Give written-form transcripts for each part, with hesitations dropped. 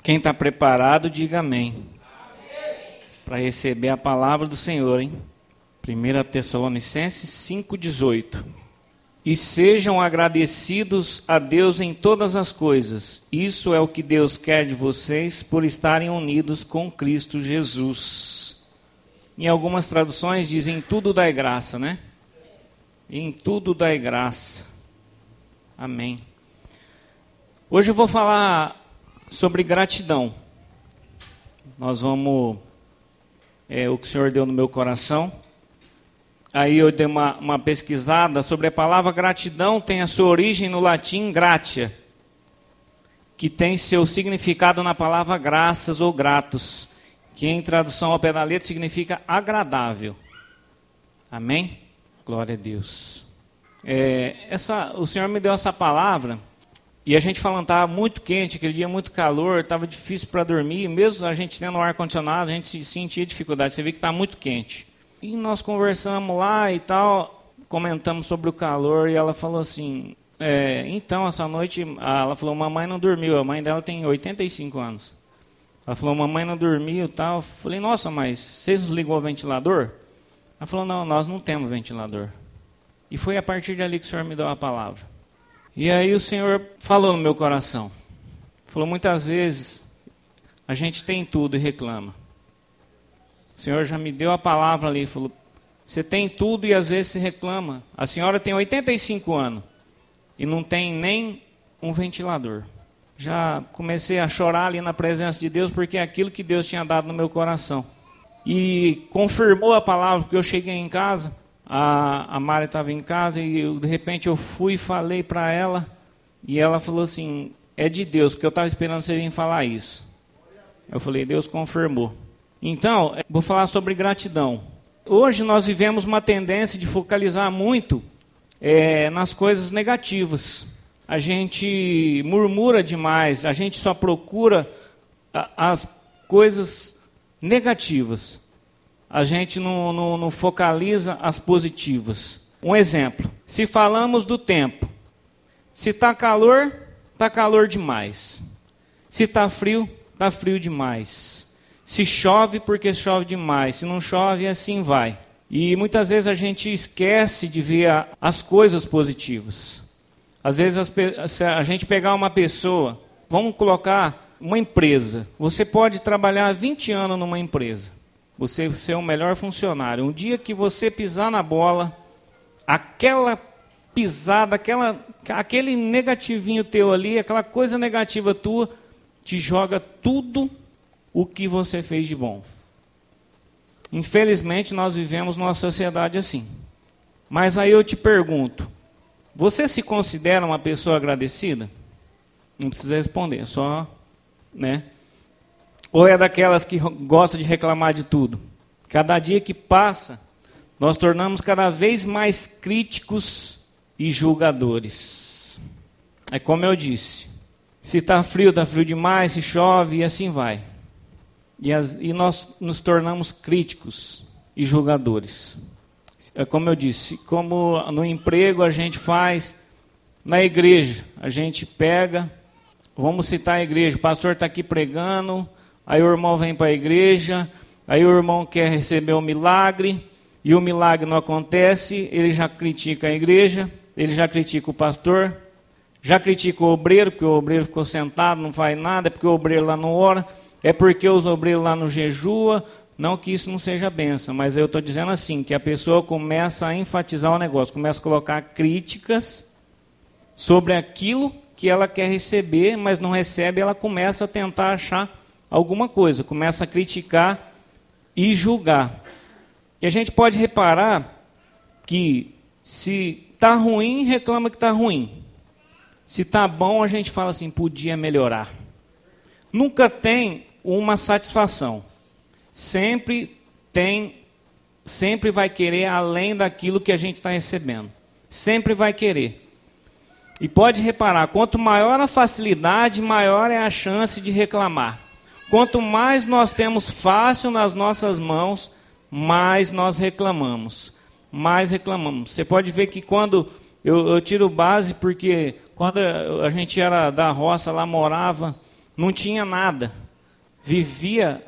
Quem está preparado, diga amém. Para receber a palavra do Senhor, hein? 1 Tessalonicenses 5,18. E sejam agradecidos a Deus em todas as coisas. Isso é o que Deus quer de vocês por estarem unidos com Cristo Jesus. Em algumas traduções dizem tudo dai graça, né? Em tudo dai graça. Amém. Hoje eu vou falar sobre gratidão. Nós vamos... o que o Senhor deu no meu coração. Aí eu dei uma pesquisada sobre a palavra gratidão, tem a sua origem no latim gratia, que tem seu significado na palavra graças ou gratos, que em tradução ao pé da letra significa agradável. Amém? Glória a Deus. O Senhor me deu essa palavra, e a gente falando, estava muito quente, aquele dia muito calor, estava difícil para dormir, mesmo a gente tendo um ar-condicionado, a gente sentia dificuldade, você vê que está muito quente. E nós conversamos lá e tal, comentamos sobre o calor, e ela falou assim, então essa noite, ela falou, mamãe não dormiu, a mãe dela tem 85 anos. Ela falou, mamãe não dormiu e tal. Eu falei, nossa, mas vocês ligou o ventilador? Ela falou, não, nós não temos ventilador. E foi a partir dali que o Senhor me deu a palavra. E aí o Senhor falou no meu coração. Falou, muitas vezes a gente tem tudo e reclama. O Senhor já me deu a palavra ali, falou, você tem tudo e às vezes se reclama. A senhora tem 85 anos e não tem nem um ventilador. Já comecei a chorar ali na presença de Deus, porque é aquilo que Deus tinha dado no meu coração. E confirmou a palavra, porque eu cheguei em casa, a Mari estava em casa e de repente eu fui e falei para ela, e ela falou assim, é de Deus, porque eu estava esperando você vir falar isso. Eu falei, Deus confirmou. Então, vou falar sobre gratidão. Hoje nós vivemos uma tendência de focalizar muito nas coisas negativas. A gente murmura demais, a gente só procura as coisas negativas. A gente não focaliza as positivas. Um exemplo, se falamos do tempo, se está calor demais. Se está frio demais. Se chove, porque chove demais. Se não chove, assim vai. E muitas vezes a gente esquece de ver as coisas positivas. Às vezes se a gente pegar uma pessoa, vamos colocar uma empresa. Você pode trabalhar 20 anos numa empresa. Você ser o melhor funcionário. Um dia que você pisar na bola, aquela pisada, aquele negativinho teu ali, aquela coisa negativa tua, te joga tudo o que você fez de bom. Infelizmente, nós vivemos numa sociedade assim. Mas aí eu te pergunto, você se considera uma pessoa agradecida? Não precisa responder, só, né? Ou é daquelas que gosta de reclamar de tudo? Cada dia que passa, nós tornamos cada vez mais críticos e julgadores. É como eu disse, se está frio demais, se chove e assim vai. E nós nos tornamos críticos e julgadores. É como eu disse, como no emprego a gente faz, na igreja, a gente pega, vamos citar a igreja, o pastor está aqui pregando, aí o irmão vem para a igreja, aí o irmão quer receber o milagre, e o milagre não acontece, ele já critica a igreja, ele já critica o pastor, já critica o obreiro, porque o obreiro ficou sentado, não faz nada, é porque o obreiro lá não ora, é porque os obreiros lá não jejua, não que isso não seja bênção, mas eu estou dizendo assim, que a pessoa começa a enfatizar o negócio, começa a colocar críticas sobre aquilo que ela quer receber, mas não recebe, ela começa a tentar achar alguma coisa, começa a criticar e julgar. E a gente pode reparar que se está ruim, reclama que está ruim. Se está bom, a gente fala assim, podia melhorar. Nunca tem uma satisfação. Sempre vai querer além daquilo que a gente está recebendo. Sempre vai querer. E pode reparar, quanto maior a facilidade, maior é a chance de reclamar. Quanto mais nós temos fácil nas nossas mãos, mais nós reclamamos. Mais reclamamos. Você pode ver que quando eu tiro base, porque quando a gente era da roça, lá morava não tinha nada. Vivia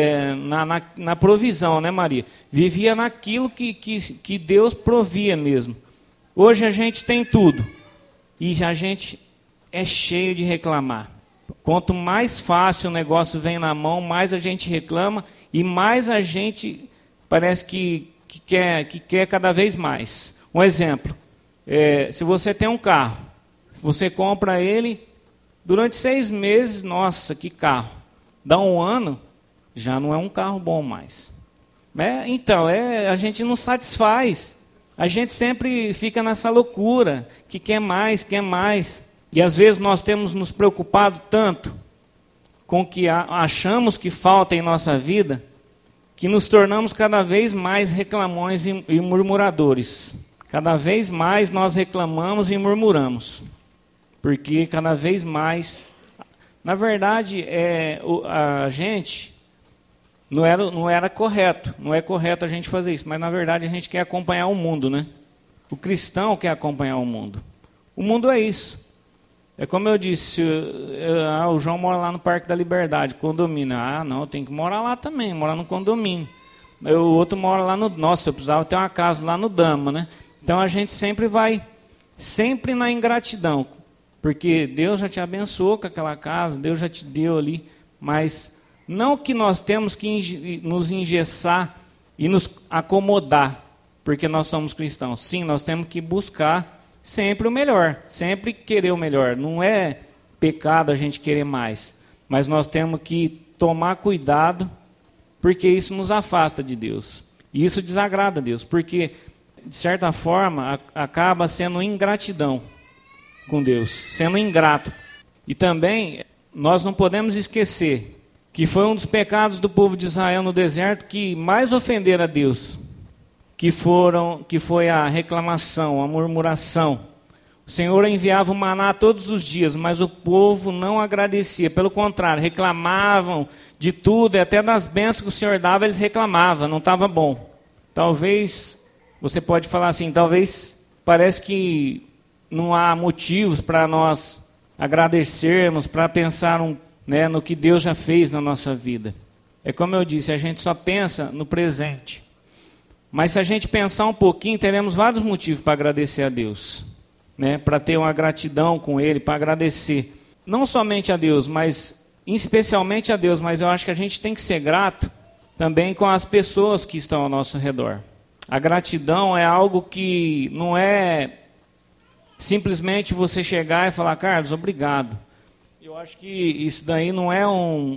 na provisão, né, Maria? Vivia naquilo que Deus provia mesmo. Hoje a gente tem tudo. E a gente é cheio de reclamar. Quanto mais fácil o negócio vem na mão, mais a gente reclama e mais a gente parece que quer cada vez mais. Um exemplo, se você tem um carro, você compra ele durante 6 meses, nossa, que carro. Dá um ano, já não é um carro bom mais. Então, a gente não satisfaz. A gente sempre fica nessa loucura, que quer mais, quer mais. E às vezes nós temos nos preocupado tanto com o que achamos que falta em nossa vida, que nos tornamos cada vez mais reclamões e murmuradores. Cada vez mais nós reclamamos e murmuramos. Porque cada vez mais... Na verdade, a gente não era correto. Não é correto a gente fazer isso. Mas, na verdade, a gente quer acompanhar o mundo, né? O cristão quer acompanhar o mundo. O mundo é isso. É como eu disse, o João mora lá no Parque da Liberdade, condomínio. Não, eu tenho que morar lá também, morar no condomínio. O outro mora lá no... Nossa, eu precisava ter uma casa lá no Dama, né? Então, a gente sempre vai, sempre na ingratidão. Porque Deus já te abençoou com aquela casa, Deus já te deu ali, mas não que nós temos que nos engessar e nos acomodar, porque nós somos cristãos. Sim, nós temos que buscar sempre o melhor, sempre querer o melhor. Não é pecado a gente querer mais, mas nós temos que tomar cuidado, porque isso nos afasta de Deus. E isso desagrada a Deus, porque, de certa forma, acaba sendo ingratidão com Deus, sendo ingrato. E também, nós não podemos esquecer que foi um dos pecados do povo de Israel no deserto que mais ofenderam a Deus, que foi a reclamação, a murmuração. O Senhor enviava o maná todos os dias, mas o povo não agradecia, pelo contrário, reclamavam de tudo, e até das bênçãos que o Senhor dava, eles reclamavam, não estava bom. Talvez, você pode falar assim, talvez parece que não há motivos para nós agradecermos, para pensar no que Deus já fez na nossa vida. É como eu disse, a gente só pensa no presente. Mas se a gente pensar um pouquinho, teremos vários motivos para agradecer a Deus. Para ter uma gratidão com Ele, para agradecer. Não somente a Deus, mas especialmente a Deus. Mas eu acho que a gente tem que ser grato também com as pessoas que estão ao nosso redor. A gratidão é algo que não é simplesmente você chegar e falar, Carlos, obrigado. Eu acho que isso daí não é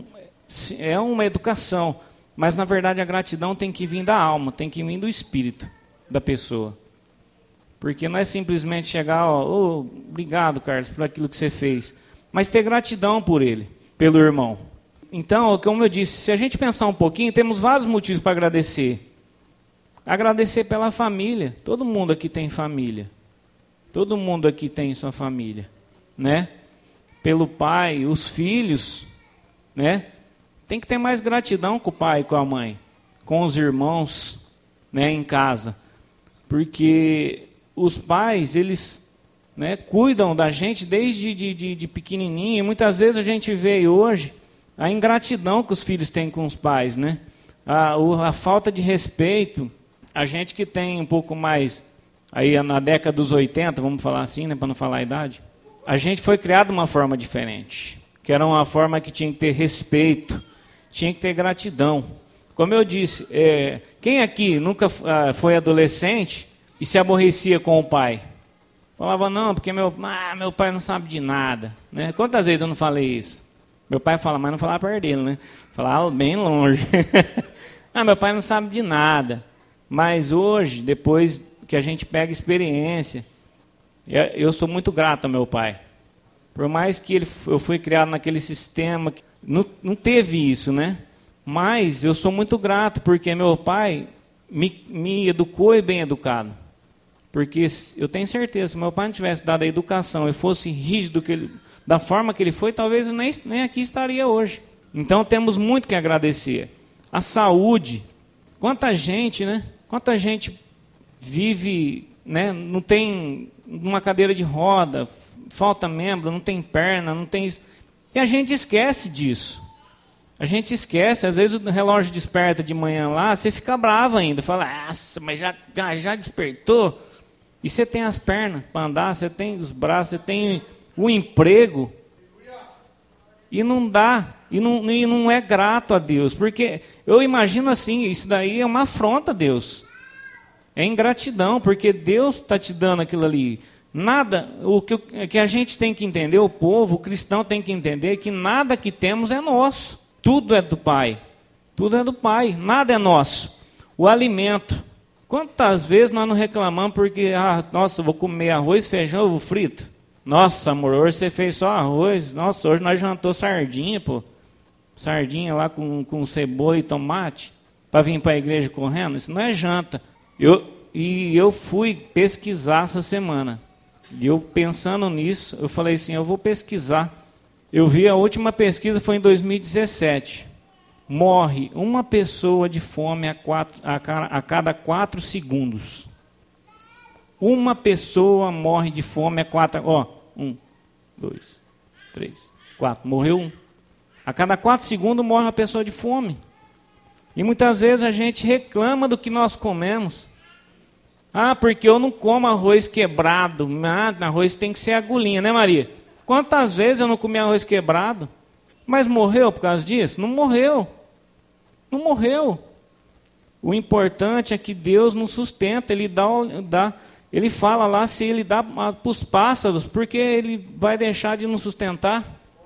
uma educação, mas na verdade a gratidão tem que vir da alma, tem que vir do espírito da pessoa. Porque não é simplesmente chegar, obrigado, Carlos, por aquilo que você fez, mas ter gratidão por ele, pelo irmão. Então, como eu disse, se a gente pensar um pouquinho, temos vários motivos para agradecer. Agradecer pela família, todo mundo aqui tem família. Todo mundo aqui tem sua família, né? Pelo pai, os filhos, né? Tem que ter mais gratidão com o pai e com a mãe, com os irmãos, né, em casa. Porque os pais, eles, né, cuidam da gente desde de pequenininho. E muitas vezes a gente vê hoje a ingratidão que os filhos têm com os pais, né? A falta de respeito. A gente que tem um pouco mais... Aí na década dos 80, vamos falar assim, né, para não falar a idade, a gente foi criado de uma forma diferente, que era uma forma que tinha que ter respeito, tinha que ter gratidão. Como eu disse, quem aqui nunca foi adolescente e se aborrecia com o pai? Falava, não, porque meu pai não sabe de nada. Né? Quantas vezes eu não falei isso? Meu pai fala, mas não falava perto dele, né? Falava bem longe. Meu pai não sabe de nada. Mas hoje, depois que a gente pega experiência, eu sou muito grato ao meu pai. Por mais que eu fui criado naquele sistema, não teve isso, né? Mas eu sou muito grato, porque meu pai me educou e bem educado. Porque eu tenho certeza, se meu pai não tivesse dado a educação e fosse rígido da forma que ele foi, talvez eu nem aqui estaria hoje. Então temos muito que agradecer. A saúde, quanta gente, né? Quanta gente vive, né, não tem uma cadeira de roda, falta membro, não tem perna, não tem isso. E a gente esquece disso. A gente esquece, às vezes o relógio desperta de manhã lá, você fica bravo ainda, fala, nossa, mas já despertou? E você tem as pernas para andar, você tem os braços, você tem o emprego, e não dá, e não é grato a Deus, porque eu imagino assim, isso daí é uma afronta a Deus, é ingratidão, porque Deus está te dando aquilo ali. Nada, o que a gente tem que entender, o povo, o cristão tem que entender, que nada que temos é nosso. Tudo é do Pai. Tudo é do Pai. Nada é nosso. O alimento. Quantas vezes nós não reclamamos porque, nossa, eu vou comer arroz, feijão, ovo frito. Nossa, amor, hoje você fez só arroz. Nossa, hoje nós jantou sardinha, pô. Sardinha lá com cebola e tomate. Para vir para a igreja correndo. Isso não é janta. Eu fui pesquisar essa semana. E eu pensando nisso, eu falei assim, eu vou pesquisar. Eu vi a última pesquisa, foi em 2017. Morre uma pessoa de fome a cada 4 segundos. Uma pessoa morre de fome a 4... 1, 2, 3, 4. Morreu um. A cada 4 segundos morre uma pessoa de fome. E muitas vezes a gente reclama do que nós comemos. Porque eu não como arroz quebrado. Arroz tem que ser agulhinha, né, Maria? Quantas vezes eu não comi arroz quebrado? Mas morreu por causa disso? Não morreu. Não morreu. O importante é que Deus nos sustenta. Ele fala lá se Ele dá para os pássaros, porque Ele vai deixar de nos sustentar.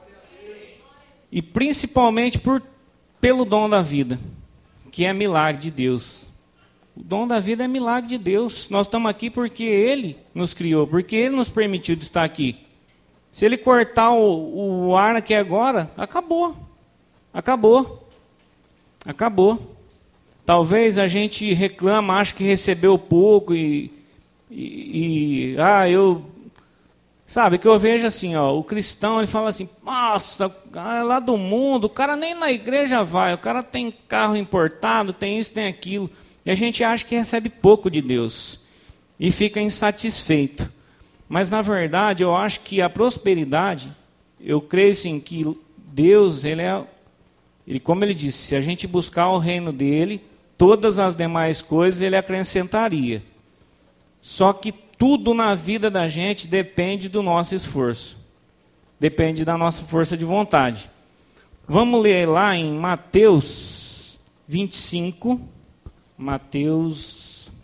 E principalmente pelo dom da vida, que é milagre de Deus. O dom da vida é milagre de Deus. Nós estamos aqui porque Ele nos criou, porque Ele nos permitiu de estar aqui. Se Ele cortar o ar aqui agora, acabou. Acabou. Acabou. Talvez a gente reclama, acha que recebeu pouco Sabe, que eu vejo assim, o cristão, ele fala assim, nossa, lá do mundo, o cara nem na igreja vai, o cara tem carro importado, tem isso, tem aquilo. E a gente acha que recebe pouco de Deus e fica insatisfeito. Mas, na verdade, eu acho que a prosperidade, eu creio sim que Deus, ele, como ele disse, se a gente buscar o reino dele, todas as demais coisas ele acrescentaria. Só que tudo na vida da gente depende do nosso esforço. Depende da nossa força de vontade. Vamos ler lá em Mateus 25. Mateus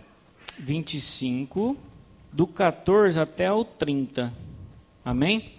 25, do 14 até o 30. Amém?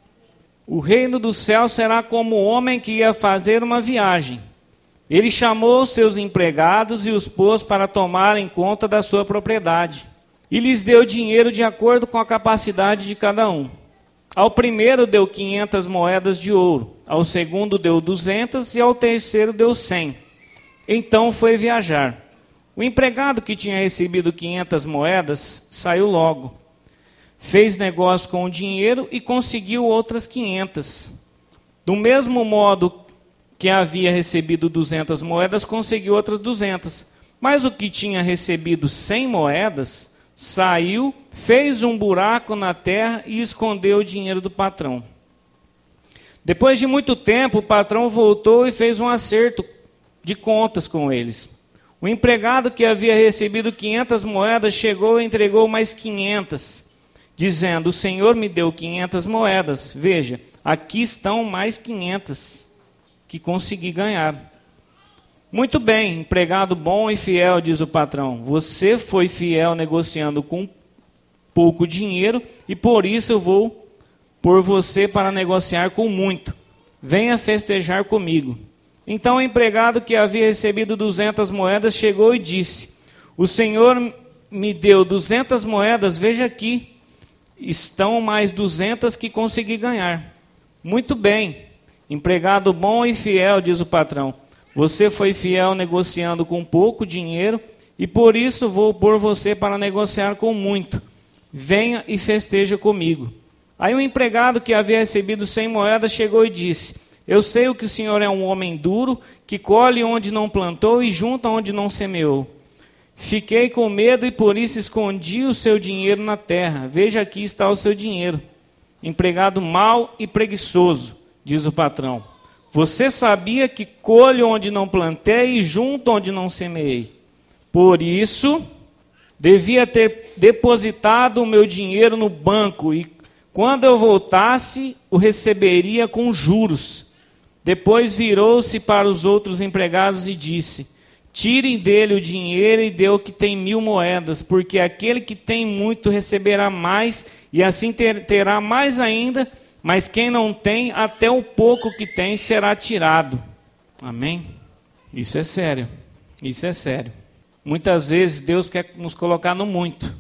O reino do céu será como o homem que ia fazer uma viagem. Ele chamou seus empregados e os pôs para tomarem conta da sua propriedade. E lhes deu dinheiro de acordo com a capacidade de cada um. Ao primeiro deu 500 moedas de ouro, ao segundo deu 200 e ao terceiro deu 100. Então foi viajar. O empregado que tinha recebido 500 moedas saiu logo. Fez negócio com o dinheiro e conseguiu outras 500. Do mesmo modo que havia recebido 200 moedas, conseguiu outras 200. Mas o que tinha recebido 100 moedas, saiu, fez um buraco na terra e escondeu o dinheiro do patrão. Depois de muito tempo, o patrão voltou e fez um acerto de contas com eles. O empregado que havia recebido 500 moedas chegou e entregou mais 500, dizendo: o Senhor me deu 500 moedas. Veja, aqui estão mais 500 que consegui ganhar. Muito bem, empregado bom e fiel, diz o patrão. Você foi fiel negociando com pouco dinheiro e por isso eu vou pôr você para negociar com muito. Venha festejar comigo. Então o empregado que havia recebido 200 moedas chegou e disse: o Senhor me deu 200 moedas, veja aqui, estão mais 200 que consegui ganhar. Muito bem, empregado bom e fiel, diz o patrão. Você foi fiel negociando com pouco dinheiro e por isso vou pôr você para negociar com muito. Venha e festeja comigo. Aí o empregado que havia recebido 100 moedas chegou e disse: eu sei que o senhor é um homem duro, que colhe onde não plantou e junta onde não semeou. Fiquei com medo e por isso escondi o seu dinheiro na terra. Veja, aqui está o seu dinheiro. Empregado mau e preguiçoso. diz o patrão. Você sabia que colho onde não plantei e junto onde não semeei. Por isso, devia ter depositado o meu dinheiro no banco e quando eu voltasse, o receberia com juros. Depois virou-se para os outros empregados e disse: tirem dele o dinheiro e dê o que tem 1.000 moedas, porque aquele que tem muito receberá mais, e assim terá mais ainda, mas quem não tem, até o pouco que tem será tirado. Amém? Isso é sério. Isso é sério. Muitas vezes Deus quer nos colocar no muito,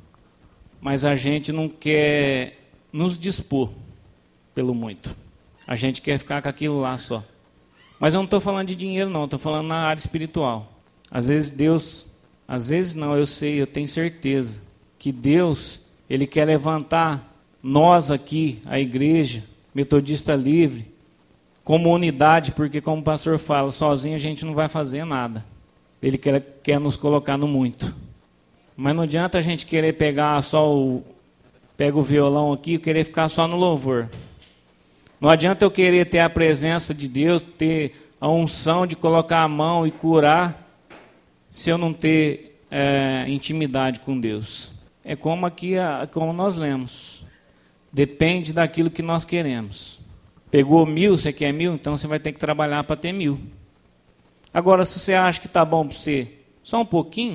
mas a gente não quer nos dispor pelo muito. A gente quer ficar com aquilo lá só. Mas eu não estou falando de dinheiro não, estou falando na área espiritual. Às vezes Deus, às vezes não, eu sei, eu tenho certeza que Deus, Ele quer levantar nós aqui, a igreja, Metodista Livre, como unidade, porque como o pastor fala, sozinho a gente não vai fazer nada. Ele quer nos colocar no muito. Mas não adianta a gente querer pegar só pega o violão aqui e querer ficar só no louvor. Não adianta eu querer ter a presença de Deus, ter a unção de colocar a mão e curar, se eu não ter intimidade com Deus. É como aqui, como nós lemos. Depende daquilo que nós queremos. Pegou 1.000, você quer 1.000, então você vai ter que trabalhar para ter 1.000. Agora, se você acha que está bom para você só um pouquinho,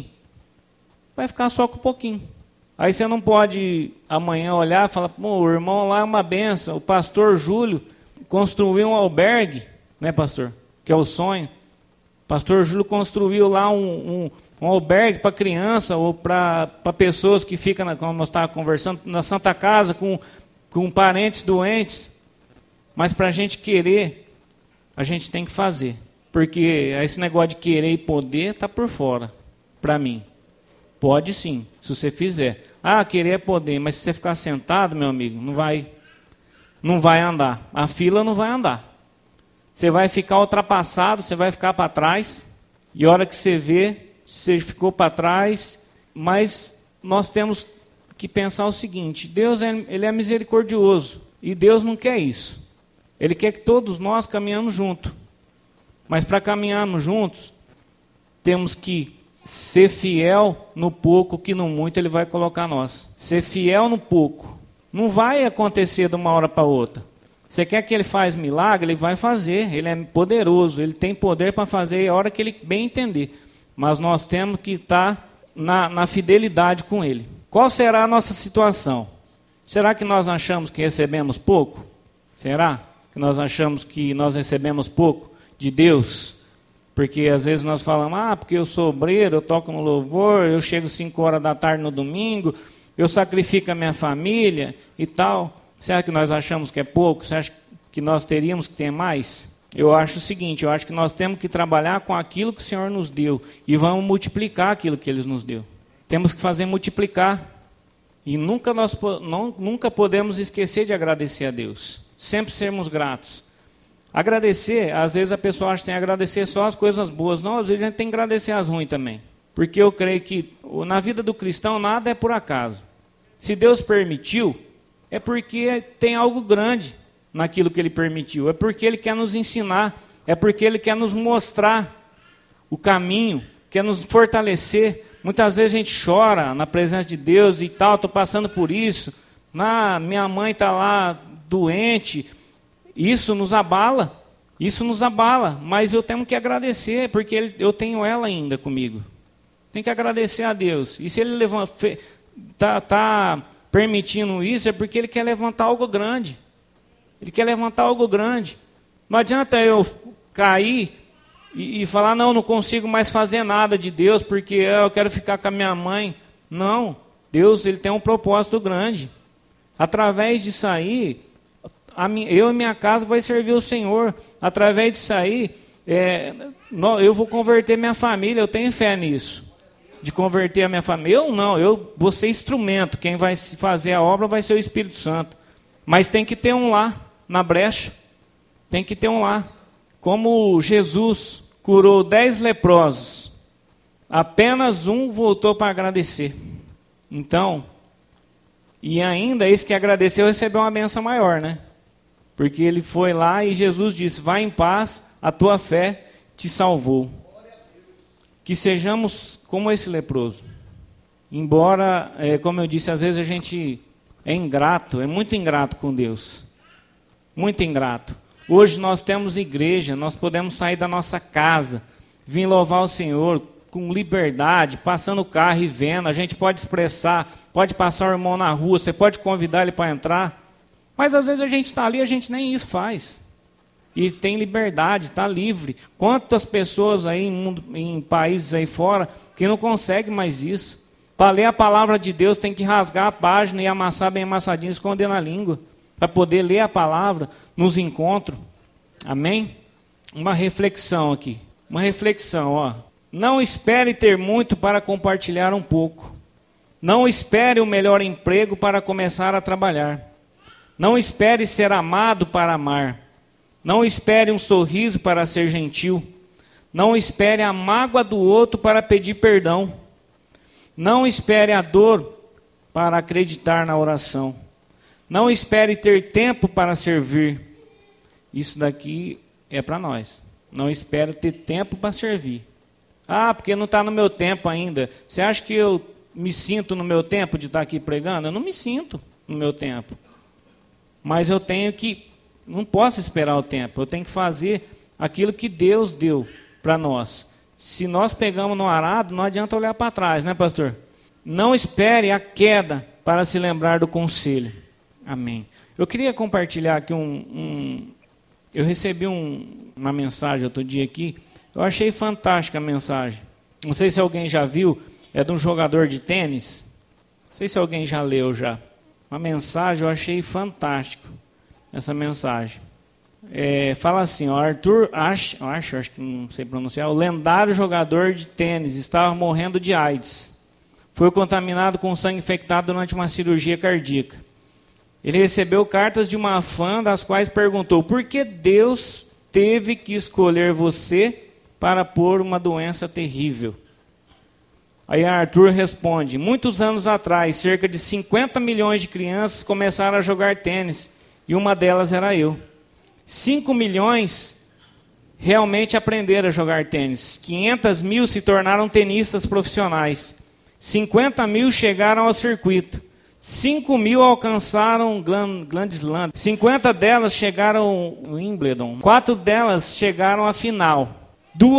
vai ficar só com um pouquinho. Aí você não pode amanhã olhar e falar, pô, o irmão lá é uma benção, o pastor Júlio construiu um albergue, né, pastor? Que é o sonho. O pastor Júlio construiu lá um albergue para criança ou para pessoas que ficam, como nós estávamos conversando, na Santa Casa com parentes doentes. Mas para a gente querer, a gente tem que fazer. Porque esse negócio de querer e poder está por fora, para mim. Pode sim, se você fizer. Ah, querer é poder, mas se você ficar sentado, meu amigo, não vai andar. A fila não vai andar. Você vai ficar ultrapassado, você vai ficar para trás. E a hora que você vê, você ficou para trás. Mas nós temos que pensar o seguinte, Deus ele é misericordioso. E Deus não quer isso. Ele quer que todos nós caminhamos juntos. Mas para caminharmos juntos, temos que ser fiel no pouco, que no muito Ele vai colocar nós. Ser fiel no pouco. Não vai acontecer de uma hora para outra. Você quer que Ele faça milagre? Ele vai fazer. Ele é poderoso. Ele tem poder para fazer a hora que Ele bem entender. Mas nós temos que estar na fidelidade com Ele. Qual será a nossa situação? Será que nós achamos que recebemos pouco? Será que nós achamos que nós recebemos pouco de Deus? Porque às vezes nós falamos, porque eu sou obreiro, eu toco no louvor, eu chego 5 horas da tarde no domingo, eu sacrifico a minha família e tal. Será que nós achamos que é pouco? Você acha que nós teríamos que ter mais? Eu acho o seguinte, eu acho que nós temos que trabalhar com aquilo que o Senhor nos deu e vamos multiplicar aquilo que Ele nos deu. Temos que fazer multiplicar. E nunca podemos esquecer de agradecer a Deus. Sempre sermos gratos. Agradecer, às vezes a pessoa acha que tem que agradecer só as coisas boas. Não, às vezes a gente tem que agradecer as ruins também. Porque eu creio que na vida do cristão nada é por acaso. Se Deus permitiu, é porque tem algo grande naquilo que Ele permitiu. É porque Ele quer nos ensinar. É porque Ele quer nos mostrar o caminho, quer nos fortalecer. Muitas vezes a gente chora na presença de Deus e tal, estou passando por isso. Minha mãe está lá doente. Isso nos abala, mas eu tenho que agradecer, porque eu tenho ela ainda comigo. Tem que agradecer a Deus. E se Ele está permitindo isso, é porque Ele quer levantar algo grande. Ele quer levantar algo grande. Não adianta eu cair e falar, não consigo mais fazer nada de Deus, porque eu quero ficar com a minha mãe. Não, Deus Ele tem um propósito grande. Através disso aí, eu e minha casa vai servir o Senhor. Através disso aí, eu vou converter minha família. Eu tenho fé nisso, de converter a minha família. Eu vou ser instrumento. Quem vai fazer a obra vai ser o Espírito Santo. Mas tem que ter um lá, na brecha. Tem que ter um lá. Como Jesus curou 10 leprosos, apenas um voltou para agradecer. Então, e ainda esse que agradeceu recebeu uma bênção maior, né? Porque ele foi lá e Jesus disse: vai em paz, a tua fé te salvou. Que sejamos como esse leproso. Embora, como eu disse, às vezes a gente é ingrato, é muito ingrato com Deus. Muito ingrato. Hoje nós temos igreja, nós podemos sair da nossa casa, vir louvar o Senhor com liberdade, passando o carro e vendo. A gente pode expressar, pode passar o irmão na rua, você pode convidar ele para entrar. Mas às vezes a gente está ali, a gente nem isso faz. E tem liberdade, está livre. Quantas pessoas aí em países aí fora que não conseguem mais isso? Para ler a palavra de Deus tem que rasgar a página e amassar bem amassadinho, esconder na língua. Para poder ler a palavra nos encontros. Amém? Uma reflexão aqui. Uma reflexão, ó. Não espere ter muito para compartilhar um pouco. Não espere o melhor emprego para começar a trabalhar. Não espere ser amado para amar. Não espere um sorriso para ser gentil. Não espere a mágoa do outro para pedir perdão. Não espere a dor para acreditar na oração. Não espere ter tempo para servir. Isso daqui é para nós. Não espere ter tempo para servir. Ah, porque não está no meu tempo ainda. Você acha que eu me sinto no meu tempo de estar aqui pregando? Eu não me sinto no meu tempo. Mas eu tenho que, não posso esperar o tempo. Eu tenho que fazer aquilo que Deus deu para nós. Se nós pegamos no arado, não adianta olhar para trás, né, pastor? Não espere a queda para se lembrar do conselho. Amém. Eu queria compartilhar aqui eu recebi uma mensagem outro dia aqui. Eu achei fantástica a mensagem. Não sei se alguém já viu. É de um jogador de tênis. Não sei se alguém já leu já. Uma mensagem, eu achei fantástico essa mensagem. Fala assim, ó, Arthur Ashe, acho que não sei pronunciar, o lendário jogador de tênis estava morrendo de AIDS. Foi contaminado com sangue infectado durante uma cirurgia cardíaca. Ele recebeu cartas de uma fã, das quais perguntou: por que Deus teve que escolher você para pôr uma doença terrível? Aí Arthur responde: muitos anos atrás, cerca de 50 milhões de crianças começaram a jogar tênis, e uma delas era eu. 5 milhões realmente aprenderam a jogar tênis. 500 mil se tornaram tenistas profissionais. 50 mil chegaram ao circuito. 5 mil alcançaram Grand Slam. 50 delas chegaram ao Wimbledon. 4 delas chegaram à final.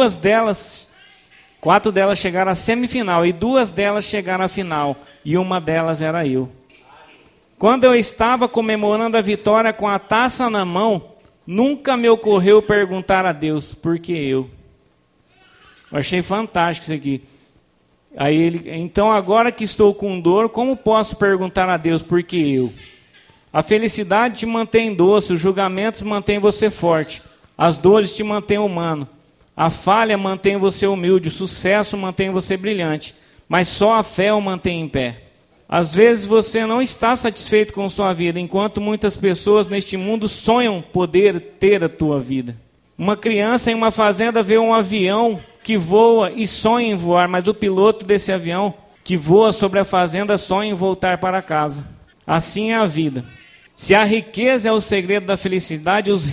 4 delas chegaram à semifinal e 2 delas chegaram à final. E uma delas era eu. Quando eu estava comemorando a vitória com a taça na mão, nunca me ocorreu perguntar a Deus: por que eu? Eu achei fantástico isso aqui. Aí então agora que estou com dor, como posso perguntar a Deus por que eu? A felicidade te mantém doce, os julgamentos mantêm você forte, as dores te mantêm humano, a falha mantém você humilde, o sucesso mantém você brilhante, mas só a fé o mantém em pé. Às vezes você não está satisfeito com sua vida, enquanto muitas pessoas neste mundo sonham poder ter a tua vida. Uma criança em uma fazenda vê um avião que voa e sonha em voar, mas o piloto desse avião que voa sobre a fazenda sonha em voltar para casa. Assim é a vida. Se a riqueza é o segredo da felicidade, os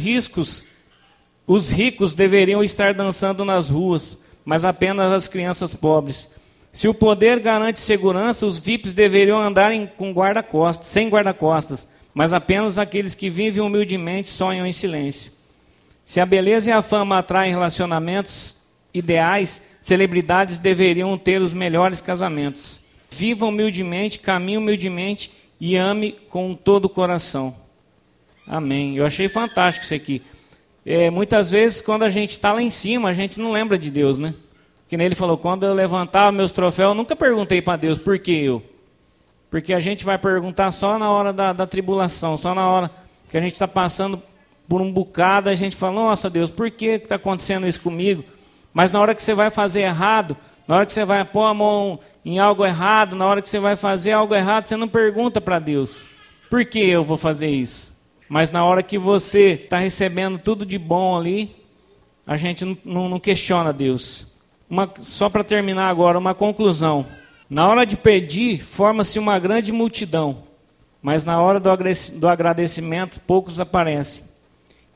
ricos deveriam estar dançando nas ruas, mas apenas as crianças pobres. Se o poder garante segurança, os VIPs deveriam andar sem guarda-costas, mas apenas aqueles que vivem humildemente sonham em silêncio. Se a beleza e a fama atraem relacionamentos ideais, celebridades deveriam ter os melhores casamentos. Viva humildemente, caminhe humildemente e ame com todo o coração. Amém. Eu achei fantástico isso aqui. Muitas vezes, quando a gente está lá em cima, a gente não lembra de Deus, né? Que nem ele falou, quando eu levantava meus troféus, eu nunca perguntei para Deus por que eu. Porque a gente vai perguntar só na hora da tribulação, só na hora que a gente está passando por um bocado, a gente fala: nossa Deus, por que está acontecendo isso comigo? Mas na hora que você vai fazer errado, na hora que você vai pôr a mão em algo errado, na hora que você vai fazer algo errado, você não pergunta para Deus: por que eu vou fazer isso? Mas na hora que você está recebendo tudo de bom ali, a gente não questiona Deus. Só para terminar agora, uma conclusão. Na hora de pedir, forma-se uma grande multidão, mas na hora do agradecimento, poucos aparecem.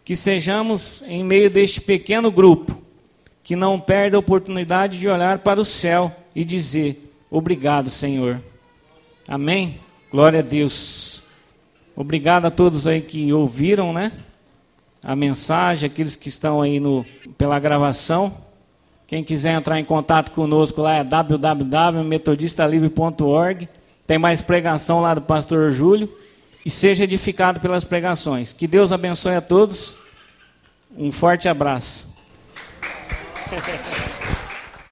que sejamos em meio deste pequeno grupo, que não perde a oportunidade de olhar para o céu e dizer: obrigado, Senhor. Amém? Glória a Deus. Obrigado a todos aí que ouviram, né, a mensagem, aqueles que estão aí pela gravação. Quem quiser entrar em contato conosco lá é www.metodistalivre.org. Tem mais pregação lá do pastor Júlio. E seja edificado pelas pregações. Que Deus abençoe a todos. Um forte abraço.